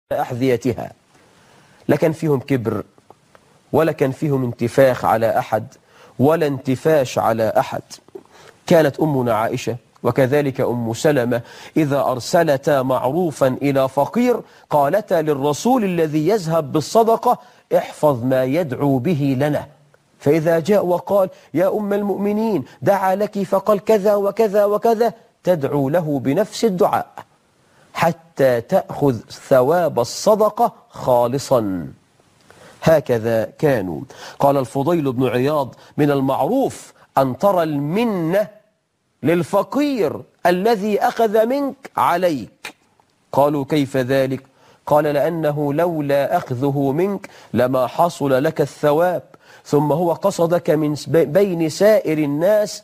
أحذيتها. لا كان فيهم كبر، ولا كان فيهم انتفاخ على أحد، ولا انتفاش على أحد. كانت أمنا عائشة وكذلك أم سلمة إذا أرسلتا معروفا إلى فقير قالتا للرسول الذي يذهب بالصدقة: احفظ ما يدعو به لنا. فإذا جاء وقال: يا أم المؤمنين دعا لك فقال كذا وكذا وكذا، تدعو له بنفس الدعاء حتى تأخذ ثواب الصدقة خالصا. هكذا كانوا. قال الفضيل بن عياض: من المعروف أن ترى المنة للفقير الذي أخذ منك عليك. قالوا: كيف ذلك؟ قال: لأنه لولا أخذه منك لما حصل لك الثواب، ثم هو قصدك من بين سائر الناس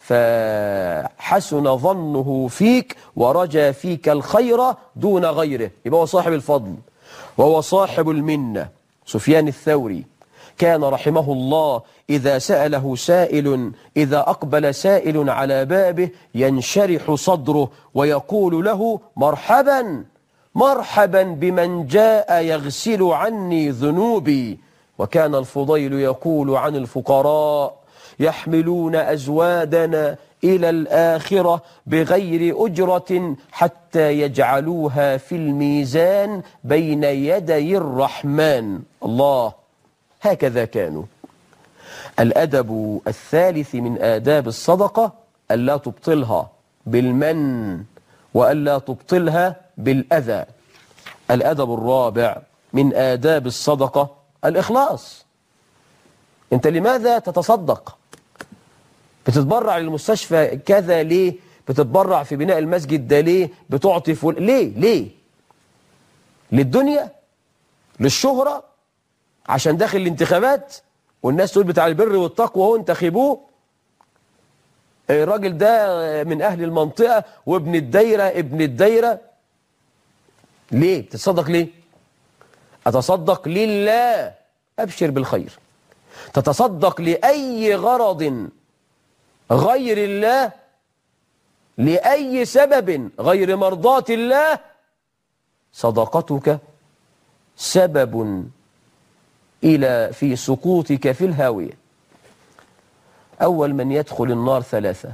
فحسن ظنه فيك ورجى فيك الخير دون غيره. يبقى هو صاحب الفضل وهو صاحب المنة. سفيان الثوري كان رحمه الله إذا سأله سائل، إذا أقبل سائل على بابه ينشرح صدره ويقول له: مرحبا مرحبا بمن جاء يغسل عني ذنوبي. وكان الفضيل يقول عن الفقراء: يحملون أزوادنا إلى الآخرة بغير أجرة حتى يجعلوها في الميزان بين يدي الرحمن. الله، هكذا كانوا. الأدب الثالث من آداب الصدقة ألا تبطلها بالمن وألا تبطلها بالأذى. الأدب الرابع من آداب الصدقة الإخلاص. أنت لماذا تتصدق؟ بتتبرع للمستشفى كذا ليه؟ بتتبرع في بناء المسجد ده ليه؟ بتعطي ليه؟ للدنيا؟ للشهرة؟ عشان داخل الانتخابات والناس تقول بتاع البر والتقوى هو انتخبوه؟ الراجل ده من أهل المنطقة وابن الدايرة ابن الدايرة. ليه؟ تتصدق ليه؟ أتصدق لله، أبشر بالخير. تتصدق لأي غرض غير الله، لأي سبب غير مرضاة الله، صدقتك سبب في سقوطك في الهاوية. أول من يدخل النار ثلاثة: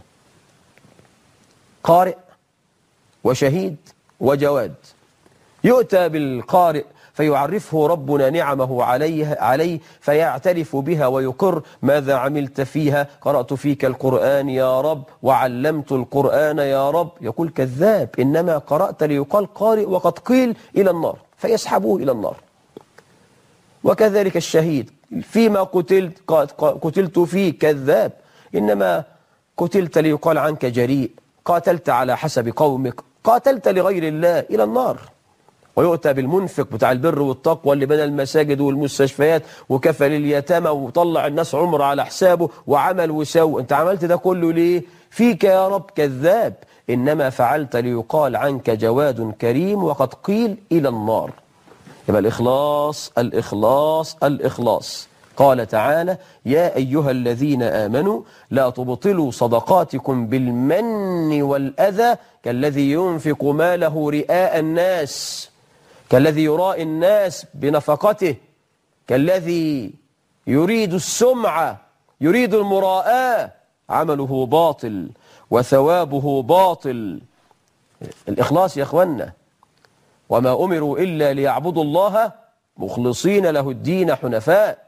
قارئ وشهيد وجواد. يؤتى بالقارئ فيعرفه ربنا نعمه عليه فيعترف بها ويقر: ماذا عملت فيها؟ قرأت فيك القرآن يا رب وعلمت القرآن يا رب. يقول: كذاب، إنما قرأت ليقال قارئ وقد قيل إلى النار، فيسحبوه إلى النار. وكذلك الشهيد: فيما قتلت فيه، كذاب، إنما قتلت ليقال عنك جريء، قاتلت على حسب قومك، قاتلت لغير الله، إلى النار. ويؤتى بالمنفق بتاع البر والتقوى اللي بنى المساجد والمستشفيات وكفل اليتامى وطلع الناس عمر على حسابه وعمل وسوى. انت عملت ده كله ليه؟ فيك يا رب، كذاب، إنما فعلت ليقال عنك جواد كريم وقد قيل إلى النار. يبقى الإخلاص الإخلاص الإخلاص. قال تعالى: يا أيها الذين آمنوا لا تبطلوا صدقاتكم بالمن والأذى كالذي ينفق ماله رئاء الناس، كالذي يراء الناس بنفقته، كالذي يريد السمعة، يريد المراءة، عمله باطل وثوابه باطل. الإخلاص يا أخوانا: وما أمروا إلا ليعبدوا الله مخلصين له الدين حنفاء،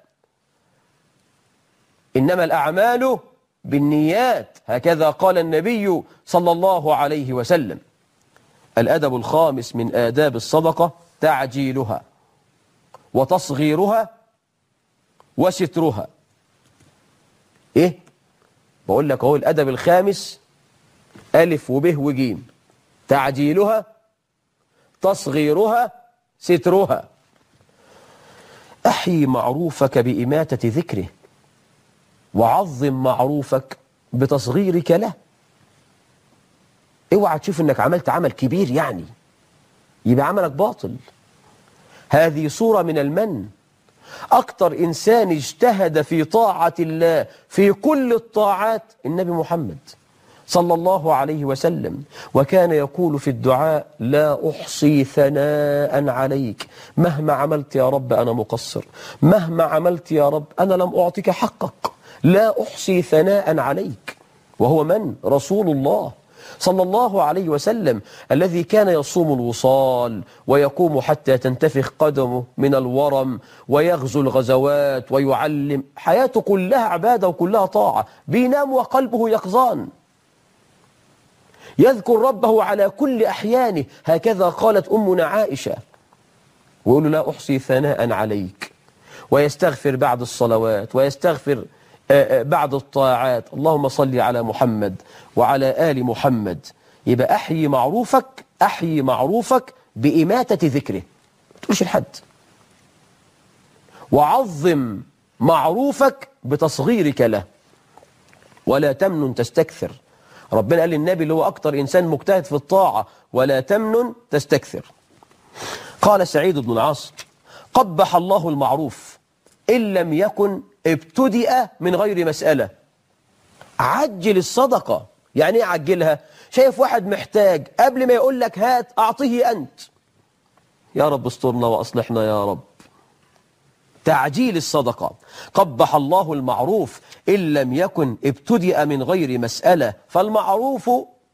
إنما الأعمال بالنيات، هكذا قال النبي صلى الله عليه وسلم. الأدب الخامس من آداب الصدقة تعجيلها وتصغيرها وسترها. إيه؟ بقول لك أهو الأدب الخامس ألف وب وجيم: تعجيلها، تصغيرها، سترها. أحيي معروفك بإماتة ذكره، وعظم معروفك بتصغيرك له. اوعى تشوف انك عملت عمل كبير يعني يبقى عملك باطل. هذه صورة من المن. أكتر إنسان اجتهد في طاعة الله في كل الطاعات النبي محمد صلى الله عليه وسلم، وكان يقول في الدعاء: لا أحصي ثناء عليك، مهما عملت يا رب أنا مقصر، مهما عملت يا رب أنا لم أعطيك حقك، لا أحصي ثناء عليك. وهو من؟ رسول الله صلى الله عليه وسلم، الذي كان يصوم الوصال ويقوم حتى تنتفخ قدمه من الورم، ويغزو الغزوات ويعلم، حياته كلها عبادة وكلها طاعة، بينام وقلبه يقظان، يذكر ربه على كل أحيانه. هكذا قالت أمنا عائشة، ويقول له: لا أحصي ثناء عليك، ويستغفر بعد الصلوات، ويستغفر بعد الطاعات: اللهم صل على محمد وعلى آل محمد. يبقى أحيي معروفك بإماتة ذكره، ما تقولش لحد. وعظم معروفك بتصغيرك له، ولا تمنن تستكثر. ربنا قال للنبي اللي هو أكتر إنسان مجتهد في الطاعة: ولا تمنن تستكثر. قال سعيد بن العاص: قبح الله المعروف إن لم يكن ابتدأ من غير مسألة. عجل الصدقة. يعني ايه عجلها؟ شايف واحد محتاج، قبل ما يقول لك هات أعطيه أنت. يا رب استرنا وأصلحنا يا رب. تعجيل الصدقة. قبح الله المعروف إن لم يكن ابتدأ من غير مسألة، فالمعروف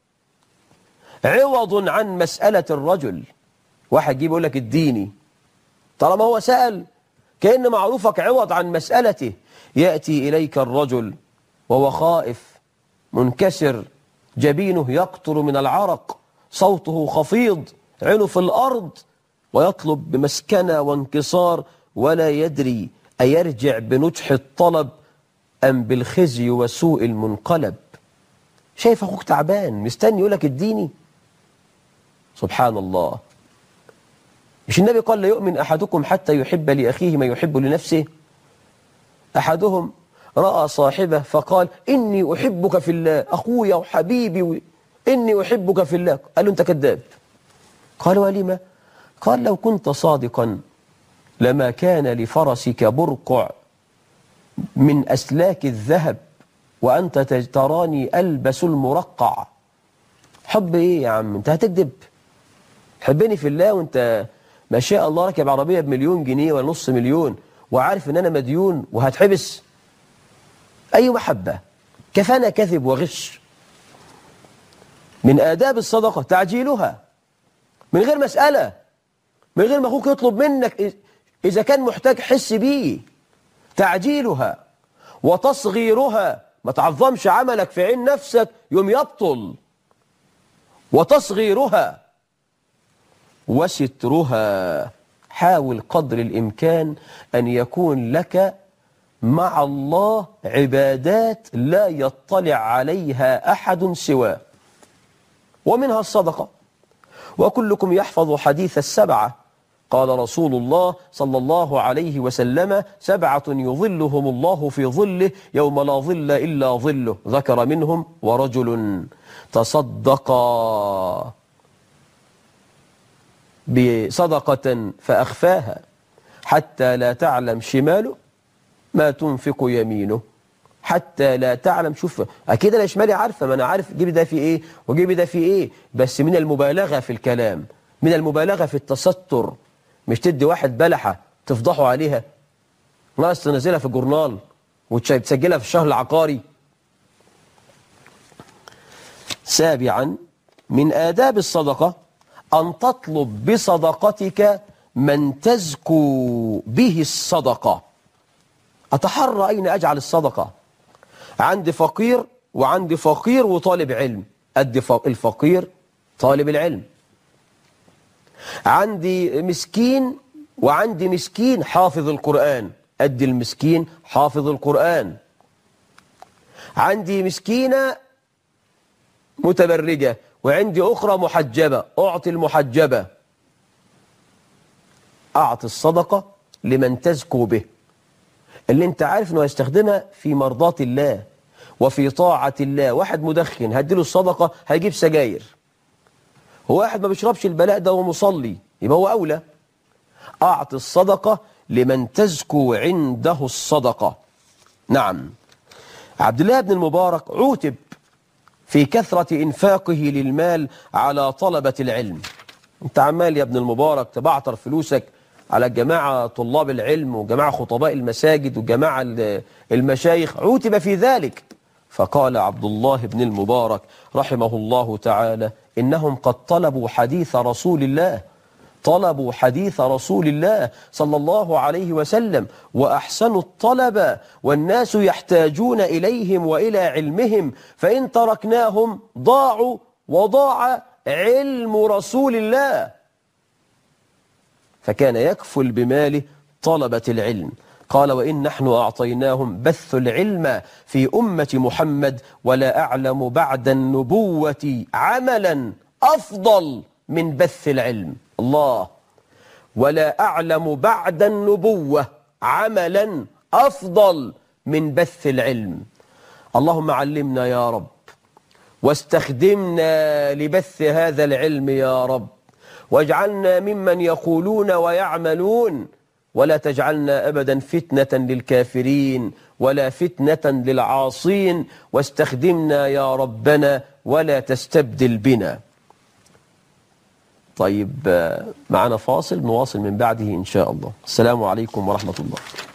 عوض عن مسألة الرجل. واحد يجيب يقول لك اديني، طالما هو سأل كأن معروفك عوض عن مسألته. يأتي إليك الرجل وهو خائف منكسر، جبينه يقطر من العرق، صوته خفيض، عينه في الأرض، ويطلب بمسكنة وانكسار، ولا يدري أيرجع بنجح الطلب أم بالخزي وسوء المنقلب. شايف أخوك تعبان مستني يقولك اديني؟ سبحان الله. مش النبي قال: لا يؤمن أحدكم حتى يحب لأخيه ما يحب لنفسه؟ أحدهم رأى صاحبه فقال: إني أحبك في الله، أخويا وحبيبي، إني أحبك في الله. قال له: أنت كذاب. قال: ولما؟ قال: لو كنت صادقا لما كان لفرسك برقع من أسلاك الذهب وأنت تراني ألبس المرقع. حب إيه يا عم؟ أنت هتكذب؟ حبني في الله وأنت ما شاء الله راكب عربية ب1,000,000 جنيه ولا نص مليون وعارف إن أنا مديون وهتحبس؟ أي محبة؟ كفانا كذب وغش. من آداب الصدقة تعجيلها من غير مسألة، من غير ما أخوك يطلب منك، إذا كان محتاج حس بيه. تعجيلها وتصغيرها، ما تعظمش عملك في عين نفسك يوم يبطل. وتصغيرها وسترها، حاول قدر الإمكان أن يكون لك مع الله عبادات لا يطلع عليها أحد سواه، ومنها الصدقة. وكلكم يحفظ حديث السبعة. قال رسول الله صلى الله عليه وسلم: 7 يظلهم الله في ظله يوم لا ظل إلا ظله. ذكر منهم: ورجل تصدق بصدقة فأخفاها حتى لا تعلم شماله ما تنفق يمينه. حتى لا تعلم. شوف، أكيد أنا شمالي عارفة، ما أنا عارف جيبي ده في إيه وجيبي ده في إيه، بس من المبالغة في الكلام، من المبالغة في التستر. مش تدي واحد بلحة تفضحوا عليها، ناقص تنزلها في الجورنال وتسجلها في الشهر العقاري. 7 من آداب الصدقة أن تطلب بصدقتك من تزكو به الصدقة. أتحرى أين أجعل الصدقة. عندي فقير وعندي فقير وطالب علم، أدي الفقير طالب العلم. عندي مسكين وعندي مسكين حافظ القرآن، أدي المسكين حافظ القرآن. عندي مسكينة متبرجة وعندي أخرى محجبة، أعطي المحجبة. أعطي الصدقة لمن تزكو به، اللي انت عارف انه هيستخدمها في مرضاة الله وفي طاعة الله. واحد مدخن هديله الصدقة هيجيب سجاير، واحد ما بيشربش البلاء ده ومصلي، يبقى هو أولى. أعطي الصدقة لمن تزكو عنده الصدقة. نعم، عبد الله بن المبارك عوتب في كثرة إنفاقه للمال على طلبة العلم. أنت عمال يا ابن المبارك تبعتر فلوسك على الجماعة طلاب العلم وجماعة خطباء المساجد وجماعة المشايخ، عوتب في ذلك. فقال عبد الله بن المبارك رحمه الله تعالى: إنهم قد طلبوا حديث رسول الله، طلبوا حديث رسول الله صلى الله عليه وسلم وأحسنوا الطلب، والناس يحتاجون إليهم وإلى علمهم، فإن تركناهم ضاعوا وضاع علم رسول الله. فكان يكفل بماله طلبة العلم. قال: وإن نحن أعطيناهم بث العلم في أمة محمد، ولا أعلم بعد النبوة عملا أفضل من بث العلم. الله! ولا أعلم بعد النبوة عملا أفضل من بث العلم. اللهم علمنا يا رب، واستخدمنا لبث هذا العلم يا رب، واجعلنا ممن يقولون ويعملون، ولا تجعلنا أبدا فتنة للكافرين ولا فتنة للعاصين، واستخدمنا يا ربنا ولا تستبدل بنا. طيب، معنا فاصل نواصل من بعده إن شاء الله. السلام عليكم ورحمة الله.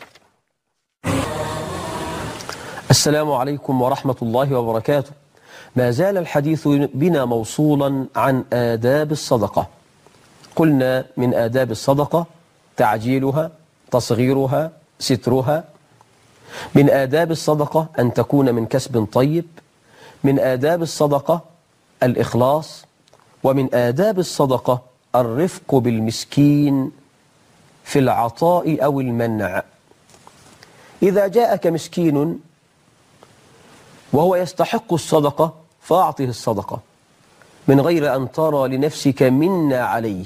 السلام عليكم ورحمة الله وبركاته. ما زال الحديث بنا موصولا عن آداب الصدقة. قلنا من آداب الصدقة تعجيلها، تصغيرها، سترها. من آداب الصدقة أن تكون من كسب طيب. من آداب الصدقة الإخلاص. ومن آداب الصدقة الرفق بالمسكين في العطاء أو المنع. إذا جاءك مسكين وهو يستحق الصدقة فأعطه الصدقة من غير أن ترى لنفسك منا عليه.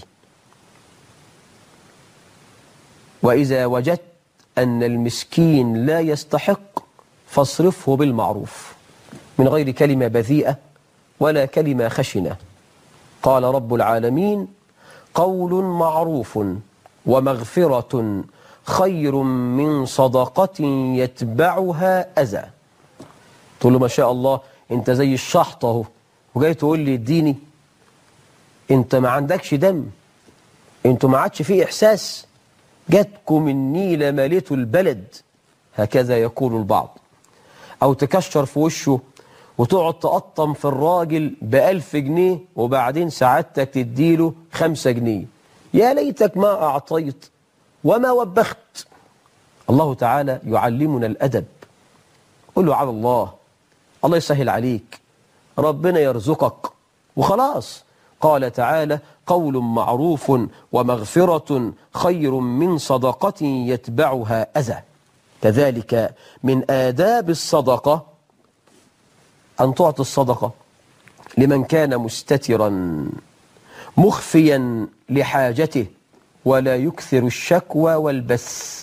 وإذا وجدت أن المسكين لا يستحق فاصرفه بالمعروف من غير كلمة بذيئة ولا كلمة خشنة. قال رب العالمين: قول معروف ومغفرة خير من صدقة يتبعها أذى. تقول له: ما شاء الله انت زي الشحط اهو، وجاي تقول لي اديني؟ انت ما عندكش دم، انتوا ما عادش فيه إحساس، جاتكم النيلة مالته البلد، هكذا يقول البعض. أو تكشر في وشه وتقعد تقطم في الراجل ب1000 جنيه وبعدين سعادتك تديله 5 جنيه. يا ليتك ما أعطيت وما وبخت. الله تعالى يعلمنا الأدب. قل له على الله، الله يسهل عليك، ربنا يرزقك وخلاص. قال تعالى: قول معروف ومغفرة خير من صدقة يتبعها أذى. كذلك من آداب الصدقة أن تعطي الصدقة لمن كان مستترا مخفيا لحاجته ولا يكثر الشكوى والبث.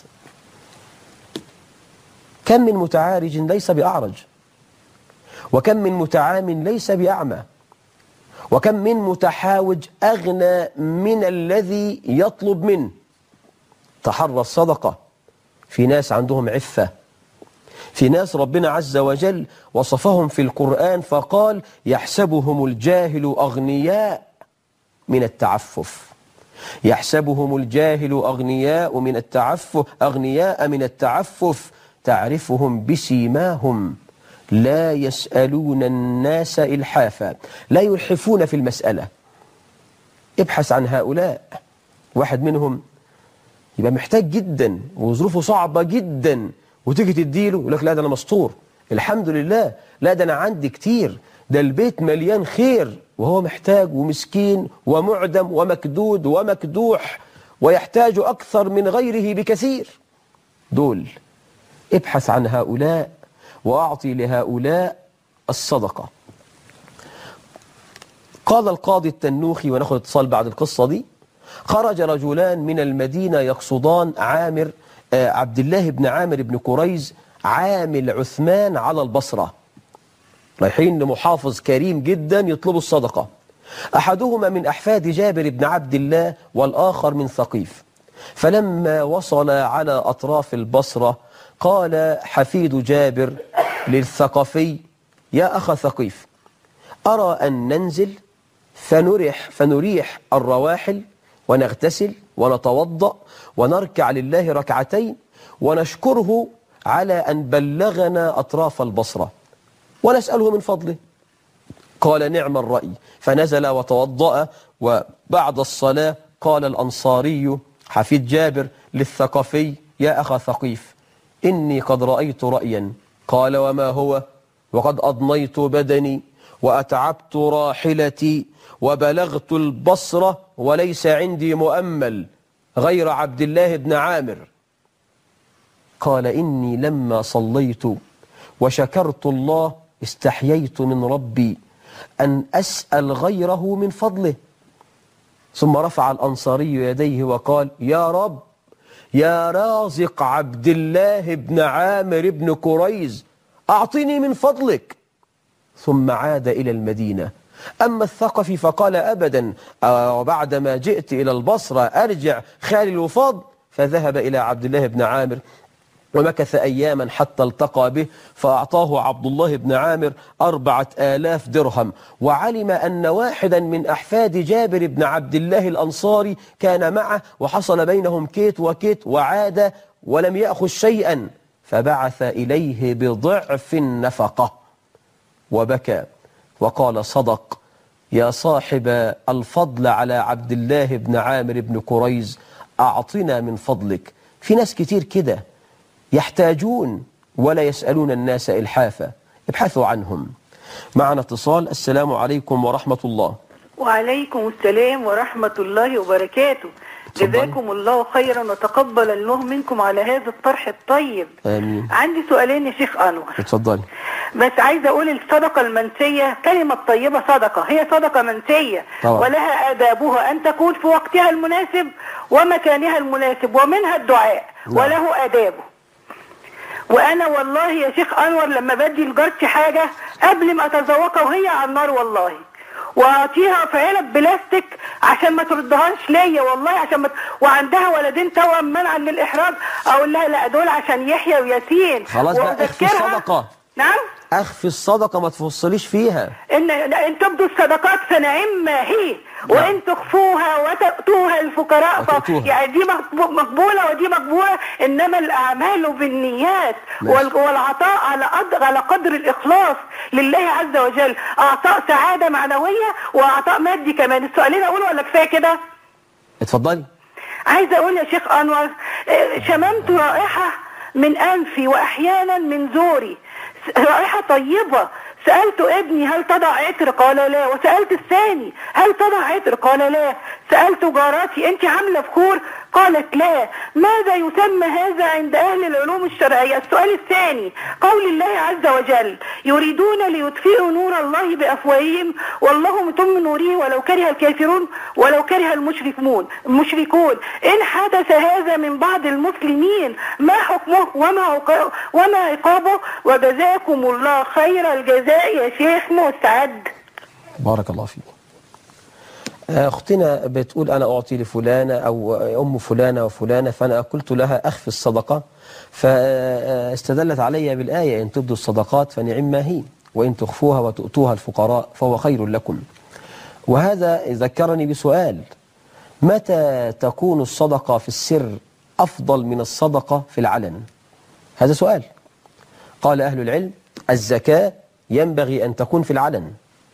كم من متعارج ليس بأعرج، وكم من متعام ليس بأعمى، وكم من متحاوج أغنى من الذي يطلب منه. تحرى الصدقة. في ناس عندهم عفة، في ناس ربنا عز وجل وصفهم في القرآن فقال: يحسبهم الجاهل أغنياء من التعفف. يحسبهم الجاهل أغنياء من التعفف، أغنياء من التعفف، تعرفهم بسيماهم لا يسألون الناس إلحافا. لا يلحفون في المسألة. ابحث عن هؤلاء. واحد منهم يبقى محتاج جدا وظروفه صعبة جدا، وتيجي تديله يقول لك: لا ده أنا مستور، الحمد لله، لا ده أنا عندي كتير، ده البيت مليان خير، وهو محتاج ومسكين ومعدم ومكدود ومكدوح ويحتاج أكثر من غيره بكثير. دول ابحث عن هؤلاء وأعطي لهؤلاء الصدقة. قال القاضي التنوخي، ونأخذ اتصال بعد القصة دي: خرج رجلان من المدينة يقصدان عبد الله بن عامر بن كريز عامل عثمان على البصرة، رايحين لمحافظ كريم جدا يطلبوا الصدقة. أحدهما من أحفاد جابر بن عبد الله والآخر من ثقيف. فلما وصل على أطراف البصرة قال حفيد جابر للثقفي: يا أخ ثقيف، أرى أن ننزل فنريح الرواحل ونغتسل ونتوضأ ونركع لله ركعتين ونشكره على أن بلغنا أطراف البصرة ونسأله من فضله. قال نعم الرأي. فنزل وتوضأ، وبعد الصلاة قال الأنصاري حفيد جابر للثقفي: يا أخا ثقيف، إني قد رأيت رأيا. قال: وما هو؟ وقد أضنيت بدني وأتعبت راحلتي وبلغت البصرة وليس عندي مؤمل غير عبد الله بن عامر. قال: إني لما صليت وشكرت الله استحييت من ربي أن أسأل غيره من فضله. ثم رفع الأنصاري يديه وقال: يا رب، يا رازق عبد الله بن عامر بن كريز، أعطني من فضلك. ثم عاد إلى المدينة. أما الثقفي فقال: أبدا، وبعدما جئت إلى البصرة أرجع خالي الوفاض. فذهب إلى عبد الله بن عامر ومكث أياما حتى التقى به، فأعطاه عبد الله بن عامر 4000 درهم. وعلم أن واحدا من أحفاد جابر بن عبد الله الأنصاري كان معه، وحصل بينهم كيت وكيت، وعاد ولم يأخذ شيئا، فبعث إليه بضعف النفقة وبكى وقال: صدق يا صاحب الفضل على عبد الله بن عامر بن كريز، أعطنا من فضلك. في ناس كتير كده يحتاجون ولا يسألون الناس إلحافا، ابحثوا عنهم. معنا اتصال. السلام عليكم ورحمة الله. وعليكم السلام ورحمة الله وبركاته. جزاكم الله خيرا وتقبل الله منكم على هذا الطرح الطيب. آمين. عندي سؤالين يا شيخ أنور. اتفضلي. بس عايزة أقول الصدقة المنسية كلمة طيبة صدقة، هي صدقة منسية طبعا. ولها آدابها أن تكون في وقتها المناسب ومكانها المناسب، ومنها الدعاء وله آدابه. وأنا والله يا شيخ أنور لما بدي لجارتي حاجة قبل ما أتذوقها وهي على النار والله، واعطيها في علب بلاستيك عشان ما تردهاش ليا والله، وعندها ولدين توأم منعا للإحراج، أقول لها لا دول عشان يحيى وياسين. خلاص بقى، اخفي الصدقة. نعم؟ اخفي الصدقة، ما تفصليش فيها. إن تبدوا الصدقات فنعم ما هي، وإن تخفوها وتؤتوها الفقراء يعني دي مقبولة ودي مقبولة، إنما الأعمال بالنيات والعطاء على قدر الإخلاص لله عز وجل. أعطاء سعادة معنوية وأعطاء مادي كمان. السؤالين أقول ولا كفاية كده؟ اتفضلي. عايزة أقول يا شيخ أنور، شممت رائحة من أنفي وأحيانا من زوري، رائحة طيبة. سألت ابني هل تضع عطر؟ قال لا. وسألت الثاني هل تضع عطر؟ قال لا. سألت جارتي انت عاملة بخور؟ قالت لا. ماذا يسمى هذا عند أهل العلوم الشرعية؟ السؤال الثاني قول الله عز وجل: يريدون ليطفئوا نور الله بأفواههم والله متم نوره ولو كره الكافرون ولو كره المشركون. إن حدث هذا من بعض المسلمين ما حكمه وما عقابه؟ وجزاكم الله خير الجزاء يا شيخ مسعد. بارك الله فيك. أختنا بتقول أنا أعطي لفلانة أو أم فلانة وفلانة، فأنا قلت لها أخفي الصدقة، فاستدلت علي بالآية: إن تبدوا الصدقات فنعم ما هي، وإن تخفوها وتؤتوها الفقراء فهو خير لكم. وهذا ذكرني بسؤال: متى تكون الصدقة في السر أفضل من الصدقة في العلن؟ هذا سؤال. قال أهل العلم: الزكاة ينبغي أن تكون في العلن،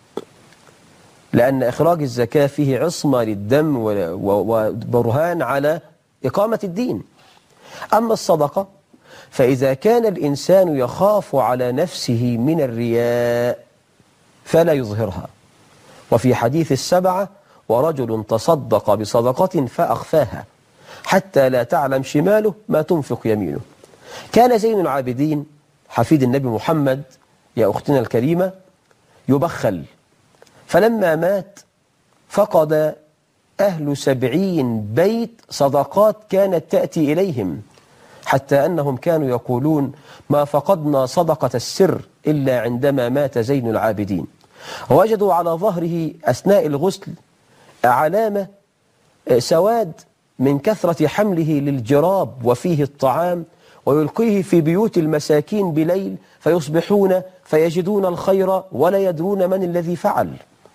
لأن إخراج الزكاة فيه عصمة للدم وبرهان على إقامة الدين. أما الصدقة فإذا كان الإنسان يخاف على نفسه من الرياء فلا يظهرها. وفي حديث السبعة: ورجل تصدق بصدقة فأخفاها حتى لا تعلم شماله ما تنفق يمينه. كان زين العابدين حفيد النبي محمد يا أختنا الكريمة يبخل، فلما مات فقد أهل 70 بيت صدقات كانت تأتي إليهم، حتى أنهم كانوا يقولون: ما فقدنا صدقة السر إلا عندما مات زين العابدين. ووجدوا على ظهره أثناء الغسل علامة سواد من كثرة حمله للجراب وفيه الطعام، ويلقيه في بيوت المساكين بليل فيصبحون فيجدون الخير ولا يدرون من الذي فعل.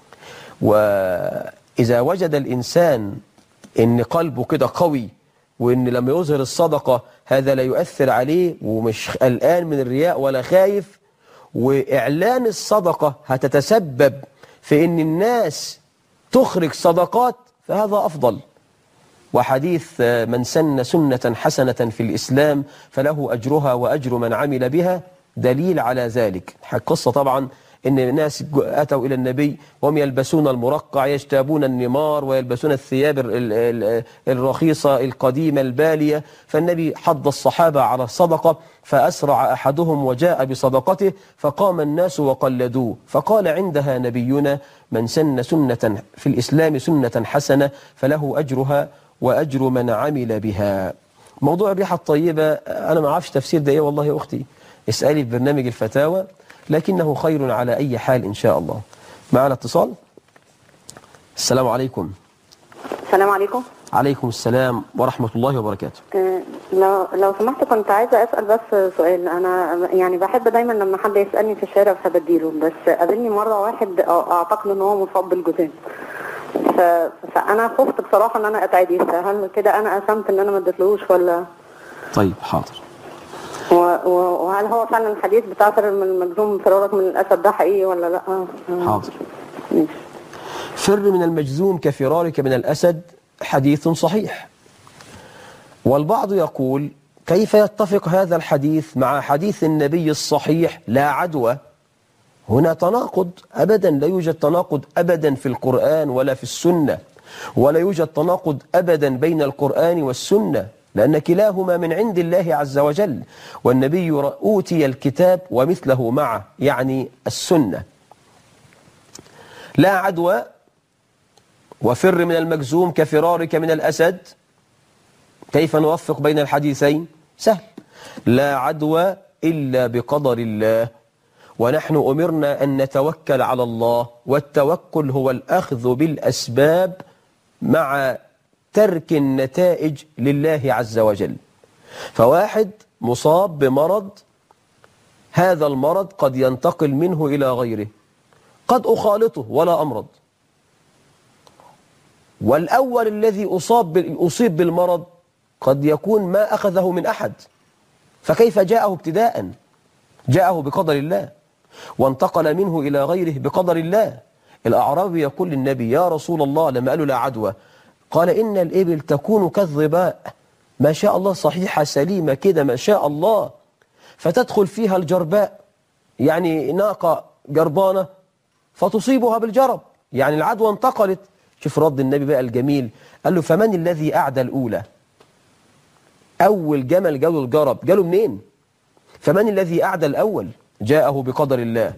وإذا وجد الإنسان إن قلبه كده قوي، وإن لما يظهر الصدقة هذا لا يؤثر عليه ومش قلقان من الرياء ولا خايف، وإعلان الصدقة هتتسبب في إن الناس تخرج صدقات، فهذا أفضل. وحديث من سن سنة حسنة في الإسلام فله أجرها وأجر من عمل بها دليل على ذلك. القصة طبعا إن الناس أتوا إلى النبي وهم يلبسون المرقع، يجتابون النمار ويلبسون الثياب الرخيصة القديمة البالية، فالنبي حض الصحابة على الصدقة، فأسرع أحدهم وجاء بصدقته فقام الناس وقلدوه، فقال عندها نبينا من سن سنة في الإسلام سنة حسنة فله أجرها وأجر من عمل بها. موضوع الريحة الطيبة أنا ما أعرفش تفسير ده إيه والله يا أختي، اسألي في برنامج الفتاوى، لكنه خير على أي حال إن شاء الله. معنا اتصال. السلام عليكم. السلام عليكم. عليكم السلام ورحمة الله وبركاته. لو سمحت كنت عايزة أسأل بس سؤال. أنا يعني بحب دايما لما حد يسألني في الشارع فبديله، بس قابلني مرة واحد أعتقد إن هو مصاب بالجذام، فأنا خفت بصراحة إن أنا أتعدي، فهل كده أنا قسمت إن أنا ما اديتلهوش ولا؟ طيب حاضر. وهل هو فعلا الحديث بتاع فر من المجذوم فرارك من الأسد ده حقيقي ولا لا؟ حاضر. فر من المجذوم كفرارك من الأسد حديث صحيح، والبعض يقول كيف يتفق هذا الحديث مع حديث النبي الصحيح لا عدوى؟ هنا تناقض أبدا، لا يوجد تناقض أبدا في القرآن ولا في السنة، ولا يوجد تناقض أبدا بين القرآن والسنة، لأن كلاهما من عند الله عز وجل، والنبي أوتي الكتاب ومثله معه يعني السنة. لا عدوى وفر من المجذوم كفرارك من الأسد، كيف نوفق بين الحديثين؟ سهل، لا عدوى إلا بقدر الله، ونحن أمرنا أن نتوكل على الله، والتوكل هو الأخذ بالأسباب مع ترك النتائج لله عز وجل. فواحد مصاب بمرض، هذا المرض قد ينتقل منه إلى غيره، قد أخالطه ولا أمرض، والأول الذي أصيب بالمرض قد يكون ما أخذه من أحد، فكيف جاءه ابتداء؟ جاءه بقدر الله، وانتقل منه إلى غيره بقدر الله. الأعرابي يقول للنبي يا رسول الله لما قالوا لا عدوى، قال إن الإبل تكون كالظباء، ما شاء الله صحيحة سليمة كده ما شاء الله، فتدخل فيها الجرباء، يعني ناقة جربانة فتصيبها بالجرب، يعني العدوى انتقلت. شوف رد النبي بقى الجميل، قال له فمن الذي أعدى الأولى؟ أول جمل جاله الجرب جاله منين؟ فمن الذي أعدى الأول؟ جاءه بقدر الله،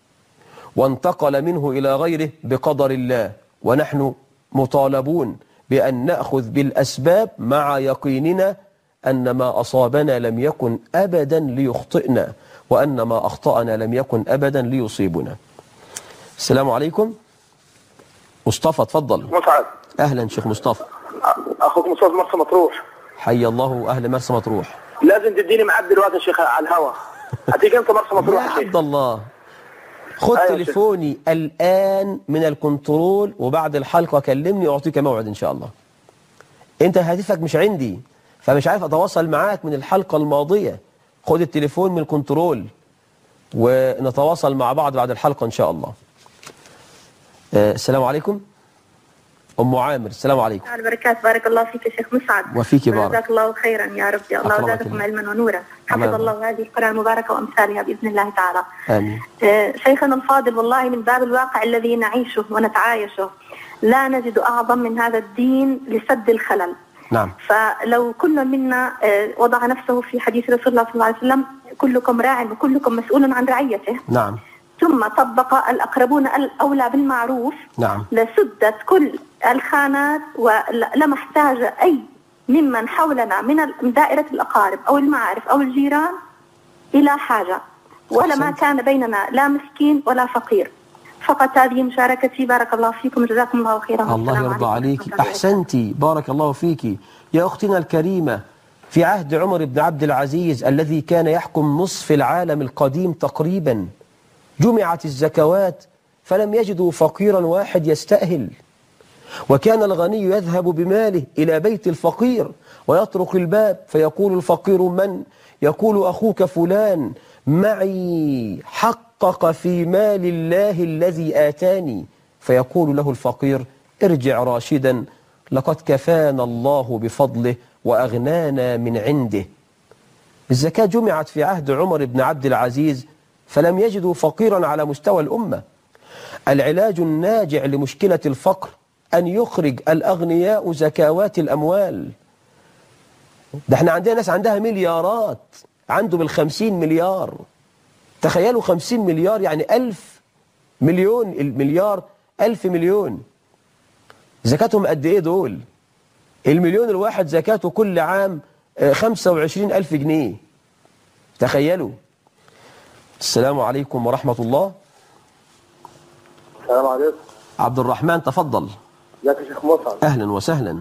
وانتقل منه إلى غيره بقدر الله، ونحن مطالبون بأن نأخذ بالأسباب مع يقيننا أن ما أصابنا لم يكن أبدا ليخطئنا، وأن ما أخطأنا لم يكن أبدا ليصيبنا. السلام عليكم. مصطفى اتفضل. مسعد. أهلا شيخ مصطفى. أخوك مصطفى مرسى مطروح. حي الله أهل مرسى مطروح. لازم تديني ميعاد دلوقتي يا شيخ على الهوا. هتيجي أنت مرسى مطروح يا عبد الله خد تليفوني الآن من الكنترول، وبعد الحلقة كلمني وأعطيك موعد إن شاء الله. أنت هاتفك مش عندي فمش عارف أتواصل معاك من الحلقة الماضية. خد التليفون من الكنترول ونتواصل مع بعض بعد الحلقة إن شاء الله. السلام عليكم. أم عامر السلام عليكم. البركات. بارك الله فيك يا شيخ مسعد. وفيك بارك. جزاك الله خيرا يا رب. الله زادكم علما ونورا. حفظ الله هذه القرآن المباركة وأمثالها بإذن الله تعالى. آمين. شيخنا الفاضل، والله من باب الواقع الذي نعيشه ونتعايشه لا نجد أعظم من هذا الدين لسد الخلل. نعم. فلو كل منا وضع نفسه في حديث رسول الله صلى الله عليه وسلم كلكم راع وكلكم مسؤول عن رعيته. نعم. ثم طبق الأقربون الأولى بالمعروف. نعم. لسدت كل الخانات، ولما احتاج أي ممن حولنا من دائرة الأقارب أو المعارف أو الجيران إلى حاجة، ولما كان بيننا لا مسكين ولا فقير. فقط هذه مشاركتي. بارك الله فيكم جزاكم الله خيرا. الله يرضى عليك. أحسنتي بارك الله فيك يا أختنا الكريمة. في عهد عمر بن عبد العزيز الذي كان يحكم نصف العالم القديم تقريبا جمعت الزكوات فلم يجدوا فقيرا واحد يستأهل، وكان الغني يذهب بماله إلى بيت الفقير ويطرق الباب فيقول الفقير من؟ يقول أخوك فلان معي حقق في مال الله الذي آتاني، فيقول له الفقير ارجع راشدا لقد كفانا الله بفضله وأغنانا من عنده. الزكاة جمعت في عهد عمر بن عبد العزيز فلم يجدوا فقيرا على مستوى الأمة. العلاج الناجع لمشكلة الفقر أن يخرج الأغنياء زكوات الأموال. ده احنا عندنا ناس عندها مليارات، عنده بال50 مليار. تخيلوا 50 مليار يعني 1000 مليون، المليار 1000 مليون. زكاتهم قد ايه دول؟ المليون الواحد زكاته كل عام 25,000 جنيه. تخيلوا. السلام عليكم ورحمة الله. السلام عليكم. عبد الرحمن تفضل. ازيك يا شيخ مصعب؟ أهلا وسهلا.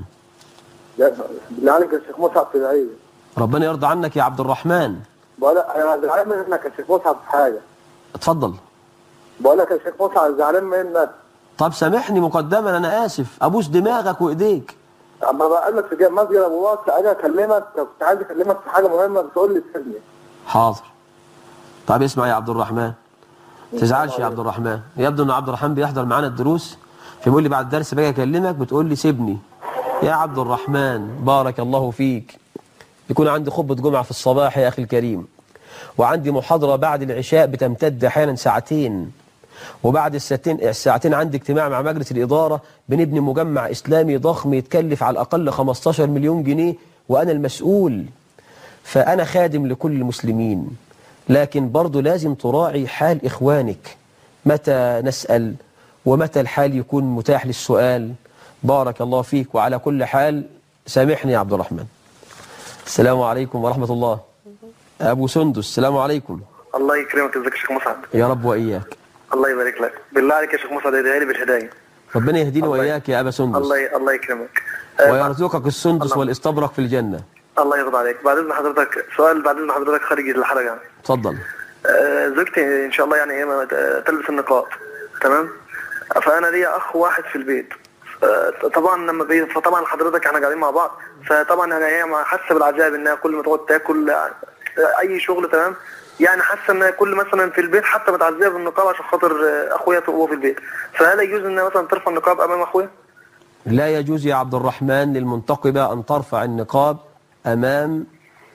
بالله عليك يا شيخ مصعب في العيد. ربنا يرضى عنك يا عبد الرحمن. بقول لك انا زعلان منك يا شيخ مصعب في حاجه. اتفضل. بقول لك يا شيخ مصعب زعلان منك. طب سامحني مقدما، أنا آسف، أبوس دماغك وإيديك. اما بقول لك في مسجد ابو بكر اجي اكلمك، كنت عايز اكلمك في حاجه مهمه بتقول لي سيبني. حاضر. طب اسمع يا عبد الرحمن، ما تزعلش يا عبد الرحمن. يبدو ان عبد الرحمن بيحضر معانا الدروس، فبيقول لي بعد الدرس باجي اكلمك بتقول لي سيبني. يا عبد الرحمن بارك الله فيك. يكون عندي خطبة جمعة في الصباح يا أخي الكريم، وعندي محاضرة بعد العشاء بتمتد أحيانا ساعتين، وبعد الساعتين عندي اجتماع مع مجلس الإدارة بنبني مجمع إسلامي ضخم يتكلف على الأقل 15 مليون جنيه وأنا المسؤول. فأنا خادم لكل المسلمين، لكن برضو لازم تراعي حال إخوانك، متى نسأل ومتى الحال يكون متاح للسؤال. بارك الله فيك. وعلى كل حال سامحني يا عبد الرحمن. السلام عليكم ورحمة الله. أبو سندس السلام عليكم. الله يكرمك. ازيك يا شيخ مصعب؟ يا رب وإياك. الله يبارك لك. بالله عليك يا شيخ مصعب ادعي لي بالهدايه. ربنا يهديني وإياك يا أبا سندس. الله يكرمك. ويرزقك السندس والاستبرق في الجنة. الله يرضى عليك. بعد اذن حضرتك سؤال، بعد اذن حضرتك خارج الحلقه يعني. اتفضل. زوجتي ان شاء الله يعني ايه تلبس النقاب، تمام؟ فانا ليا اخ واحد في البيت، طبعا لما فطبعا حضرتك احنا قاعدين مع بعض، فطبعا انا هي حاسه بالعذاب انها كل ما تقعد تاكل اي شغل، تمام؟ يعني حاسه انها كل مثلا في البيت حتى متعذبه بالنقاب عشان خاطر اخويا وهو في البيت، فهل يجوز انها مثلا ترفع النقاب امام اخويا؟ لا يجوز يا عبد الرحمن للمنتقبة أن ترفع النقاب أمام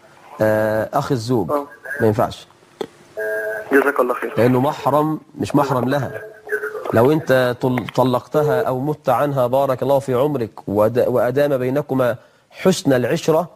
أخي الزوج. ما ينفعش. جزاك الله خير. لأنه محرم، مش محرم لها. لو أنت طلقتها أو مت عنها بارك الله في عمرك وأدام بينكما حسن العشرة،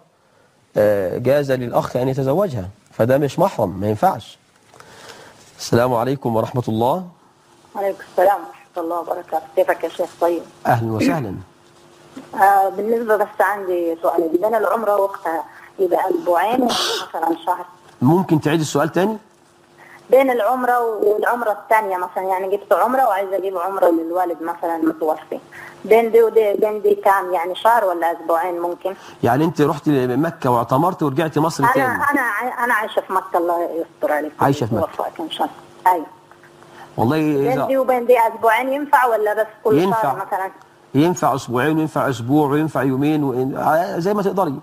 جاز للأخ أن يتزوجها، فده مش محرم، ما ينفعش. السلام عليكم ورحمة الله. وعليكم السلام ورحمة الله وبركاته. كيفك يا شيخ؟ طيب. أهلا وسهلا. بالنسبة بس عندي سؤال، بين العمرة وقتها يبقى أسبوعين مثلا شهر؟ ممكن تعيد السؤال تاني؟ بين العمرة والعمرة الثانية مثلا، يعني جبت عمرة وعايزة أجيب عمرة للوالد مثلا متوفي، بين دي ودي بين دي كام يعني، شهر ولا أسبوعين ممكن؟ يعني أنت رحت مكة واعتمرت ورجعت مصر تاني؟ أنا عايشة في مكة الله يستر عليك. عايشة في مكة. إن شاء الله. أيوة. والله بين دي وبين دي أسبوعين ينفع ولا بس كل شهر مثلا؟ ينفع أسبوعين وينفع أسبوع وينفع يومين زي ما تقدري.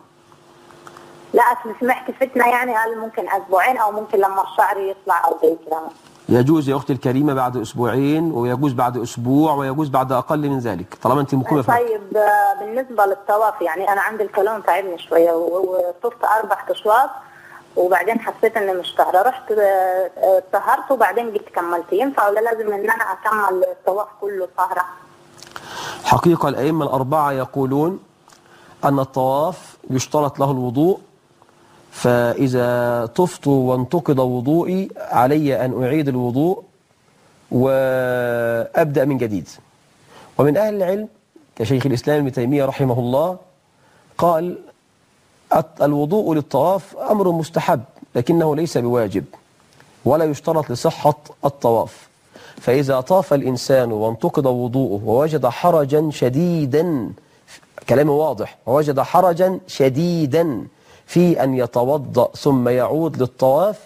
لا أصل سمعت فتنة يعني، هل ممكن أسبوعين أو ممكن لما الشعر يطلع أو زي كده؟ يجوز يا أختي الكريمة بعد أسبوعين، ويجوز بعد أسبوع، ويجوز بعد أقل من ذلك طالما أنت مقيمة في مكة. طيب بالنسبة للطواف يعني أنا عندي الكلام تعبني شوية وطفت 4 أشواط وبعدين حسيت إني مش طاهرة، رحت طهرت وبعدين جيت كملت، ينفع ولا لازم إن أنا أكمل الطواف كله طاهرة؟ حقيقة الأئمة الأربعة يقولون أن الطواف يشترط له الوضوء، فإذا طفت وانتقض وضوئي علي أن أعيد الوضوء وأبدأ من جديد. ومن أهل العلم كشيخ الإسلام ابن تيمية رحمه الله قال الوضوء للطواف أمر مستحب لكنه ليس بواجب ولا يشترط لصحة الطواف. فإذا طاف الإنسان وانتقض وضوءه ووجد حرجا شديدا، كلامه واضح، ووجد حرجا شديدا في أن يتوضأ ثم يعود للطواف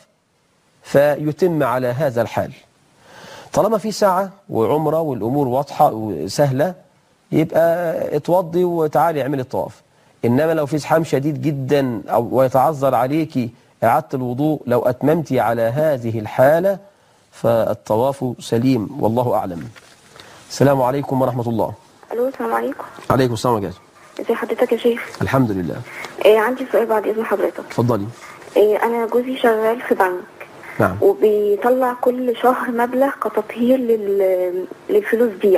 فيتم على هذا الحال. طالما في ساعة وعمرة والأمور واضحة وسهلة يبقى اتوضي وتعالي اعملي الطواف. إنما لو في زحام شديد جدا ويتعذر عليك إعادة الوضوء لو أتممتي على هذه الحالة فالطواف سليم والله أعلم. السلام عليكم ورحمة الله. الو السلام عليكم. عليكم السلام ورحمة الله. ازي حضرتك يا شيخ؟ الحمد لله. عندي سؤال بعد اذن حضرتك. اتفضلي. انا جوزي شغال في بنك. نعم. وبيطلع كل شهر مبلغ كتطهير للفلوس دي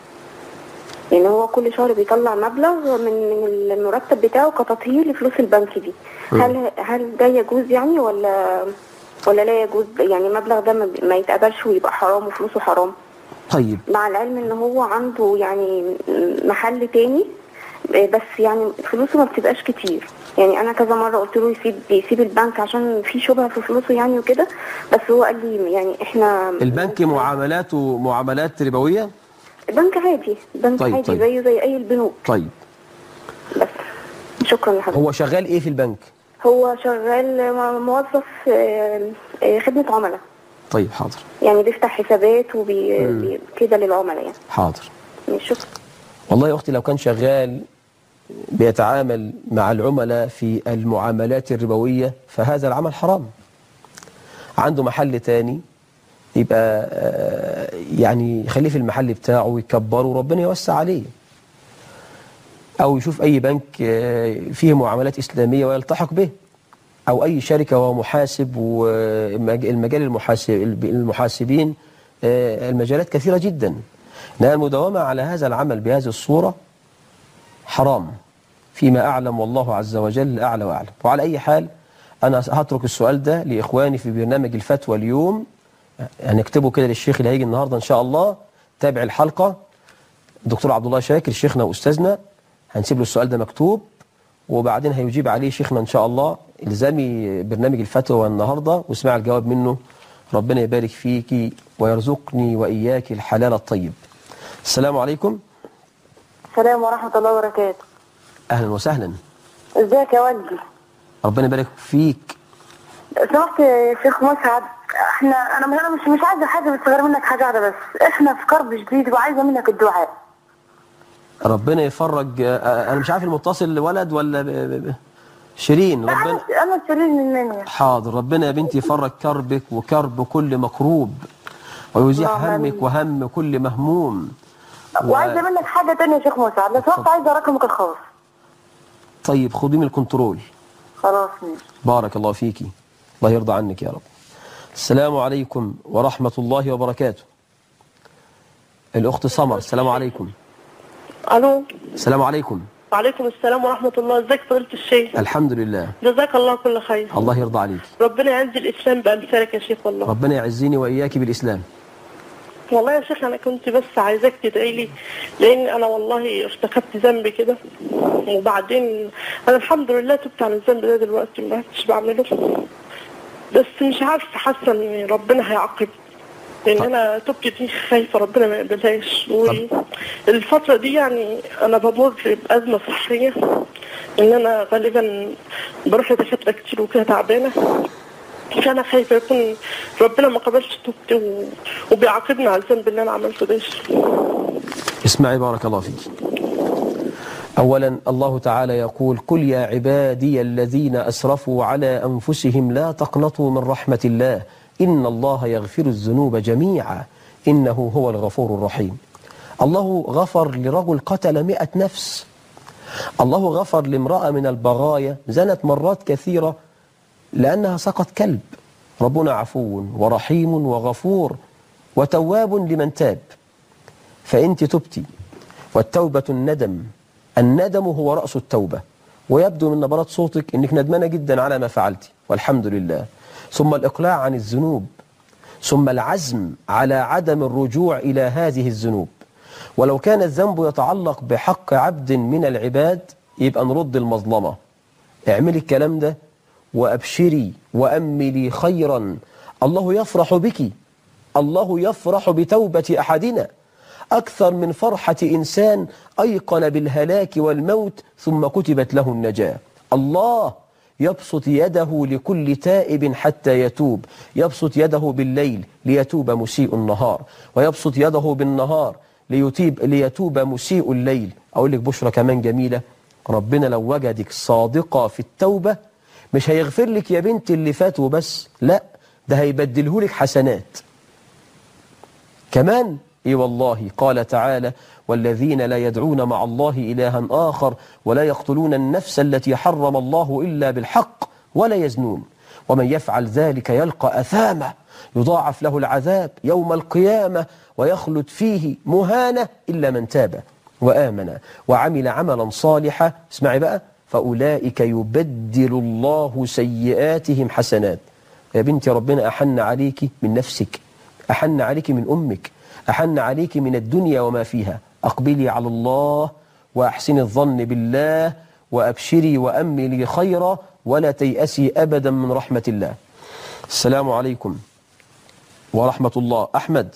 يعني هو كل شهر بيطلع مبلغ من المرتب بتاعه كتطهير لفلوس البنك دي. هل ده يجوز يعني ولا لا يجوز؟ يعني المبلغ ده ما يتقبلش ويبقى حرام وفلوسه حرام. طيب. مع العلم ان هو عنده يعني محل تاني بس يعني فلوسه ما بتبقاش كتير. يعني انا كذا مره قلت له يسيب البنك عشان في شبهه في فلوسه يعني وكده، بس هو قال لي يعني احنا البنك معاملاته معاملات ربويه؟ بنك عادي، بنك طيب عادي. طيب. زيه زي اي البنوك. طيب. بس شكرا لحضرتك. هو شغال ايه في البنك؟ هو شغال موظف خدمه عملاء. طيب حاضر. يعني بيفتح حسابات كده للعملاء يعني. حاضر. شكرا. والله يا اختي لو كان شغال بيتعامل مع العملاء في المعاملات الربوية فهذا العمل حرام. عنده محل تاني يبقى يعني يخليه في المحل بتاعه ويكبره وربنا يوسع عليه، أو يشوف أي بنك فيه معاملات إسلامية ويلتحق به، أو أي شركة وهو محاسب. والمجال المحاسبين المجالات كثيرة جدا. إنها المداومة على هذا العمل بهذه الصورة حرام فيما أعلم والله عز وجل أعلى وأعلم. وعلى أي حال أنا هترك السؤال ده لإخواني في برنامج الفتوى اليوم، هنكتبه كده للشيخ اللي هيجي النهاردة إن شاء الله. تابع الحلقة الدكتور عبد الله شاكر شيخنا وأستاذنا، هنسيب له السؤال ده مكتوب وبعدين هيجيب عليه شيخنا إن شاء الله. الزامي برنامج الفتوى النهاردة واسمع الجواب منه. ربنا يبارك فيك ويرزقني وإياك الحلال الطيب. السلام عليكم. السلام ورحمة الله وبركاته. أهلا وسهلا. ازيك يا والدي؟ ربنا يبارك فيك. سمحت يا شيخ مسعد، انا مش عايزه حاجه بس غير منك حاجه واحده بس. احنا في كرب شديد وعايزه منك الدعاء. ربنا يفرج. انا مش عارف المتصل ولد ولا شيرين. ربنا انا شيرين من مني. حاضر. ربنا يا بنتي يفرج كربك وكرب كل مكروب ويزيح همك وهم كل مهموم. وعايزه منك حاجه تانية يا شيخ مسعد، لو سمحت عايزه رقمك الخاص. طيب خدي من الكنترول. خلاص ماشي. بارك الله فيكي، الله يرضى عنك يا رب. السلام عليكم ورحمة الله وبركاته. الأخت سمر. السلام عليكم. الو. السلام عليكم. وعليكم السلام ورحمة الله. ازيك فضيلة الشيخ؟ الحمد لله. جزاك الله كل خير. الله يرضى عليك. ربنا يعز الإسلام بأمثالك يا شيخ والله. ربنا يعزني وإياك بالإسلام. والله يا شيخ أنا كنت بس عايزاك تدعي لي، لأن أنا والله ارتكبت ذنب كده، وبعدين أنا الحمد لله تبت عن الذنب ده دلوقتي ما عدتش بعمله، بس مش عارفة حاسة إن ربنا هيعاقب، لأن أنا تبت دي خايفة ربنا ما يقبلهاش. والفترة دي يعني أنا بمر بأزمة صحية، إن أنا غالبا بروح لدكاترة كتير وكده تعبانة، فأنا خايفة يكون ربنا ما قبلش توبتي وبيعاقبني على الذنب اللي أنا عملته ده. اسمعي بارك الله فيك. أولا الله تعالى يقول: قل يا عبادي الذين أسرفوا على أنفسهم لا تقنطوا من رحمة الله إن الله يغفر الذنوب جميعا إنه هو الغفور الرحيم. الله غفر لرجل قتل 100 نفس. الله غفر لامرأة من البغايا زنت مرات كثيرة لأنها سقط كلب. ربنا عفو ورحيم وغفور وتواب لمن تاب. فأنت تبتي، والتوبة الندم. الندم هو رأس التوبة، ويبدو من نبرات صوتك أنك ندمانة جدا على ما فعلتي، والحمد لله. ثم الإقلاع عن الذنوب، ثم العزم على عدم الرجوع إلى هذه الذنوب. ولو كان الذنب يتعلق بحق عبد من العباد يبقى نرد المظلمة. اعملي الكلام ده وأبشري وأملي خيرا. الله يفرح بك، الله يفرح بتوبة أحدنا أكثر من فرحة إنسان أيقن بالهلاك والموت ثم كتبت له النجاة. الله يبسط يده لكل تائب حتى يتوب، يبسط يده بالليل ليتوب مسيء النهار، ويبسط يده بالنهار ليتوب مسيء الليل. أقول لك بشرى كمان جميلة، ربنا لو وجدك صادقة في التوبة مش هيغفر لك يا بنت اللي فات وبس، لا ده هيبدله لك حسنات كمان. إيه والله قال تعالى: والذين لا يدعون مع الله إلها آخر ولا يقتلون النفس التي حرم الله إلا بالحق ولا يزنون ومن يفعل ذلك يلقى أثاما يضاعف له العذاب يوم القيامة ويخلد فيه مهانة إلا من تاب وآمن وعمل عملا صالحا. اسمعي بقى: فأولئك يبدل الله سيئاتهم حسنات. يا بنتي ربنا أحن عليك من نفسك، أحن عليك من أمك، أحن عليك من الدنيا وما فيها. أقبلي على الله وأحسن الظن بالله وأبشري وأملي خيرا ولا تيأسي أبدا من رحمة الله. السلام عليكم ورحمة الله. أحمد،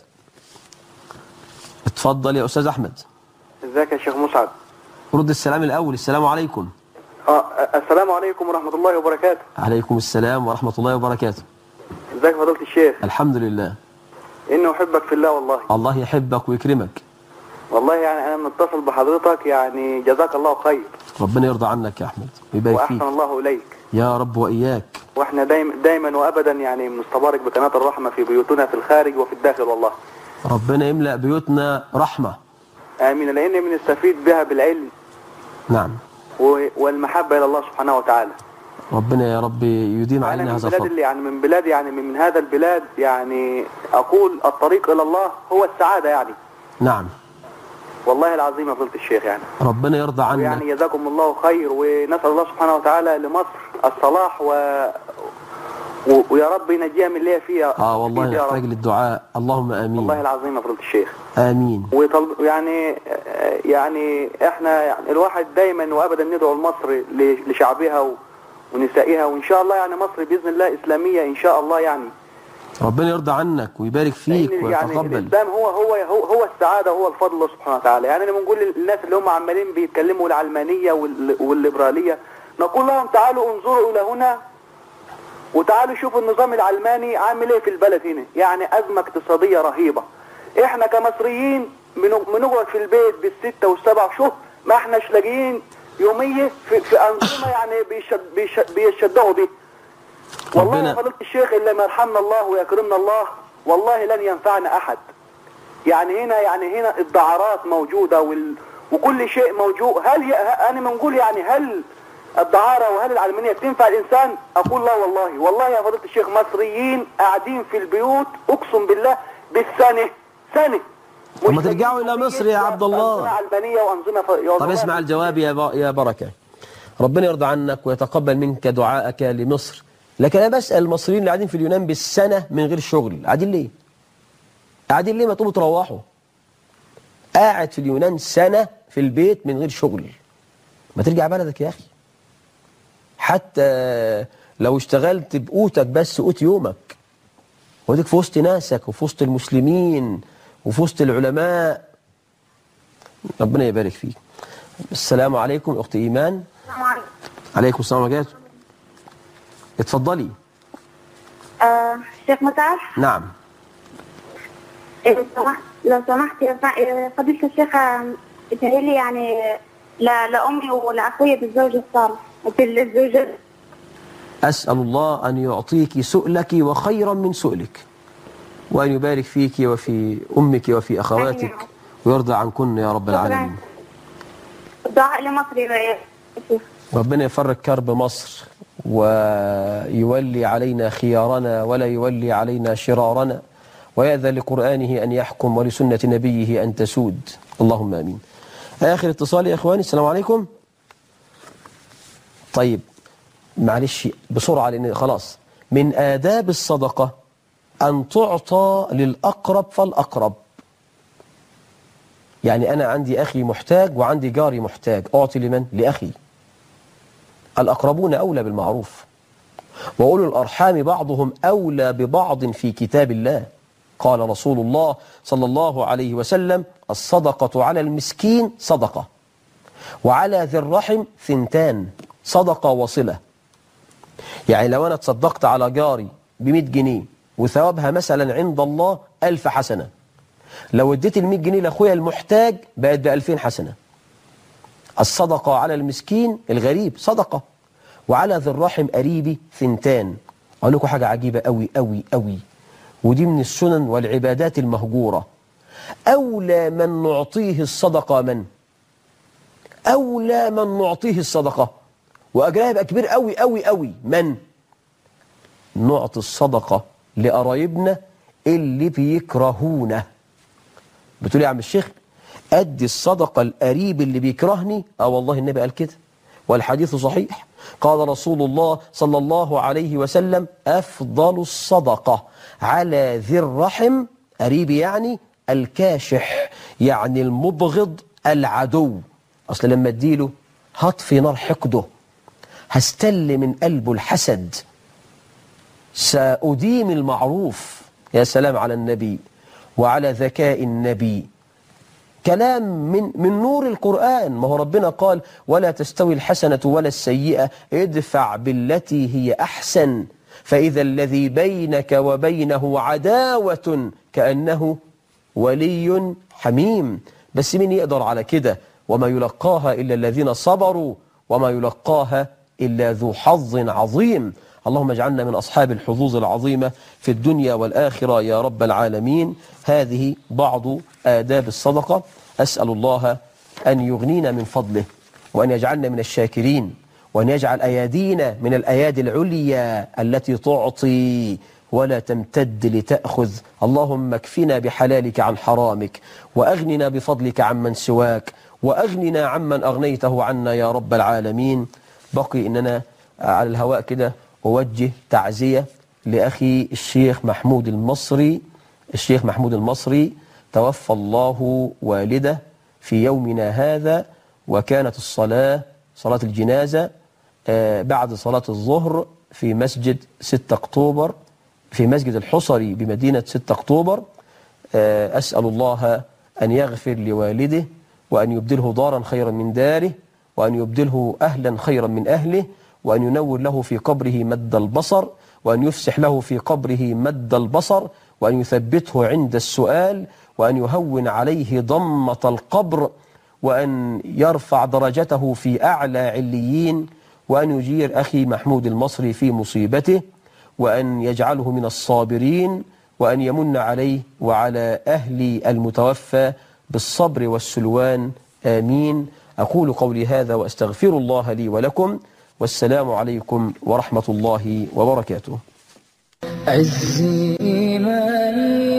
اتفضل يا أستاذ أحمد. ازيك يا شيخ مسعد؟ رد السلام الأول. السلام عليكم. السلام عليكم ورحمة الله وبركاته. عليكم السلام ورحمة الله وبركاته. ازيك فضيلة الشيخ؟ الحمد لله. إني أحبك في الله والله. الله يحبك ويكرمك. والله يعني أنا متصل بحضرتك، يعني جزاك الله خير. ربنا يرضى عنك يا أحمد ويبارك فيك. وأحسن الله إليك يا رب وإياك. وإحنا دايما وأبدا يعني مستبارك بقناة الرحمة في بيوتنا في الخارج وفي الداخل والله. ربنا يملأ بيوتنا رحمة. آمين، لأن بنستفيد بها بالعلم. نعم. والمحبة إلى الله سبحانه وتعالى. ربنا يا رب يديم علينا هذا الفضل. يعني من هذا البلاد، يعني أقول الطريق إلى الله هو السعادة يعني. نعم والله العظيم يا فضيلة الشيخ يعني. ربنا يرضى عنك. يعني جزاكم الله خير، ونسأل الله سبحانه وتعالى لمصر الصلاح ويا رب ينجيها من اللي هي فيها. والله نحتاج للدعاء، اللهم آمين. والله العظيم يا فضيلة الشيخ. آمين. يعني احنا يعني الواحد دايما وابدا ندعو لمصر لشعبها ونسائها، وان شاء الله يعني مصر باذن الله اسلاميه ان شاء الله يعني. ربنا يرضى عنك ويبارك فيك يعني ويتقبل. الاسلام هو السعاده، هو الفضل الله سبحانه وتعالى. يعني انا بنقول للناس اللي هم عمالين بيتكلموا العلمانيه والليبراليه، نقول لهم تعالوا انظروا الى هنا وتعالوا شوفوا النظام العلماني عامل ايه في البلد هنا. يعني ازمه اقتصاديه رهيبه. احنا كمصريين بنقعد في البيت بالستة والسبع شهور، ما احناش لاقيين يوميه في انظمه يعني بيشدعوا بيه. والله يا فضيلة الشيخ الا ما يرحمنا الله ويكرمنا الله والله لن ينفعنا احد. يعني هنا الدعارات موجوده وكل شيء موجود. انا بنقول يعني هل الدعاره وهل العلمانيه تنفع الانسان؟ اقول لا والله يا فضيلة الشيخ مصريين قاعدين في البيوت اقسم بالله بالسنه سنه. وما ترجعوا إلى مصر يا عبد الله. طب اسمع الجواب يا بركة. ربنا يرضى عنك ويتقبل منك دعائك لمصر. لكن أنا بسأل المصريين اللي قاعدين في اليونان بالسنة من غير شغل، قاعدين ليه؟ قاعدين ليه؟ ما تقوموا تروحوا. قاعد في اليونان سنة في البيت من غير شغل. ما ترجع بلدك يا أخي. حتى لو اشتغلت بقوتك بس قوت يومك، وديك في وسط ناسك وفي وسط المسلمين وفي وسط العلماء. ربنا يبارك فيك. السلام عليكم أخت إيمان. السلام عليكم. عليكم السلام ورحمة الله. اتفضلي. شيخ مسعد. نعم. لو سمحت يا فضيلة الشيخ، ادعي يعني لأمي ولأخويا بالزوج الصالح بالزوجة. أسأل الله أن يعطيك سؤلك وخيرا من سؤلك، وأن يبارك فيك وفي أمك وفي أخواتك ويرضى عنكن يا رب العالمين. الدعاء لمصر يا شيخ. ربنا يفرج كرب مصر ويولي علينا خيارنا ولا يولي علينا شرارنا، ويأذن لقرآنه أن يحكم ولسنة نبيه أن تسود. اللهم آمين. آخر اتصال يا إخواني. السلام عليكم. طيب معلش بسرعة لأن خلاص. من آداب الصدقة أن تعطى للأقرب فالأقرب. يعني أنا عندي أخي محتاج وعندي جاري محتاج، أعطي لمن؟ لأخي. الأقربون أولى بالمعروف، وأولو الأرحام بعضهم أولى ببعض في كتاب الله. قال رسول الله صلى الله عليه وسلم: الصدقة على المسكين صدقة، وعلى ذي الرحم ثنتان، صدقة وصلة. يعني لو أنا تصدقت على جاري ب100 جنيه وثوابها مثلا عند الله 1000 حسنة، لو اديت ال100 جنيه لأخويا المحتاج بقت ب2000 حسنة. الصدقة على المسكين الغريب صدقة، وعلى ذي الرحم قريبي 2. أقول لكم حاجة عجيبة أوي أوي أوي، ودي من السنن والعبادات المهجورة. أولى من نعطيه الصدقة من؟ أولى من نعطيه الصدقة وأجرها يبقى كبير أوي أوي أوي من؟ نعطي الصدقة لقرايبنا اللي بيكرهونه. بتقول يا عم الشيخ أدي الصدقة القريب اللي بيكرهني؟ والله النبي قال كده، والحديث صحيح. قال رسول الله صلى الله عليه وسلم: أفضل الصدقة على ذي الرحم، قريبي يعني الكاشح، يعني المبغض العدو. أصل لما اديله هطفي نار حقده، هستل من قلبه الحسد، سأديم المعروف. يا سلام على النبي وعلى ذكاء النبي، كلام من نور القرآن. ما هو ربنا قال: ولا تستوي الحسنة ولا السيئة، ادفع بالتي هي أحسن، فإذا الذي بينك وبينه عداوة كأنه ولي حميم. بس مين يقدر على كده؟ وما يلقاها إلا الذين صبروا وما يلقاها إلا ذو حظ عظيم. اللهم اجعلنا من أصحاب الحظوظ العظيمة في الدنيا والآخرة يا رب العالمين. هذه بعض آداب الصدقة. أسأل الله أن يغنينا من فضله، وأن يجعلنا من الشاكرين، وأن يجعل أيادينا من الأيادي العليا التي تعطي ولا تمتد لتأخذ. اللهم اكفنا بحلالك عن حرامك، وأغننا بفضلك عمن سواك، وأغننا عمن أغنيته عنا يا رب العالمين. بقي إننا على الهواء كده أوجه تعزية لأخي الشيخ محمود المصري. الشيخ محمود المصري توفى الله والده في يومنا هذا، وكانت الصلاة صلاة الجنازة بعد صلاة الظهر في مسجد 6 أكتوبر، في مسجد الحصري بمدينة 6 أكتوبر. أسأل الله أن يغفر لوالده، وأن يبدله دارا خيرا من داره، وأن يبدله أهلا خيرا من أهله، وأن ينور له في قبره مد البصر، وأن يفسح له في قبره مد البصر، وأن يثبته عند السؤال، وأن يهون عليه ضمة القبر، وأن يرفع درجته في أعلى عليين، وأن يجير أخي محمود المصري في مصيبته، وأن يجعله من الصابرين، وأن يمن عليه وعلى أهل المتوفى بالصبر والسلوان، آمين. أقول قولي هذا وأستغفر الله لي ولكم، والسلام عليكم ورحمة الله وبركاته. عزي إيماني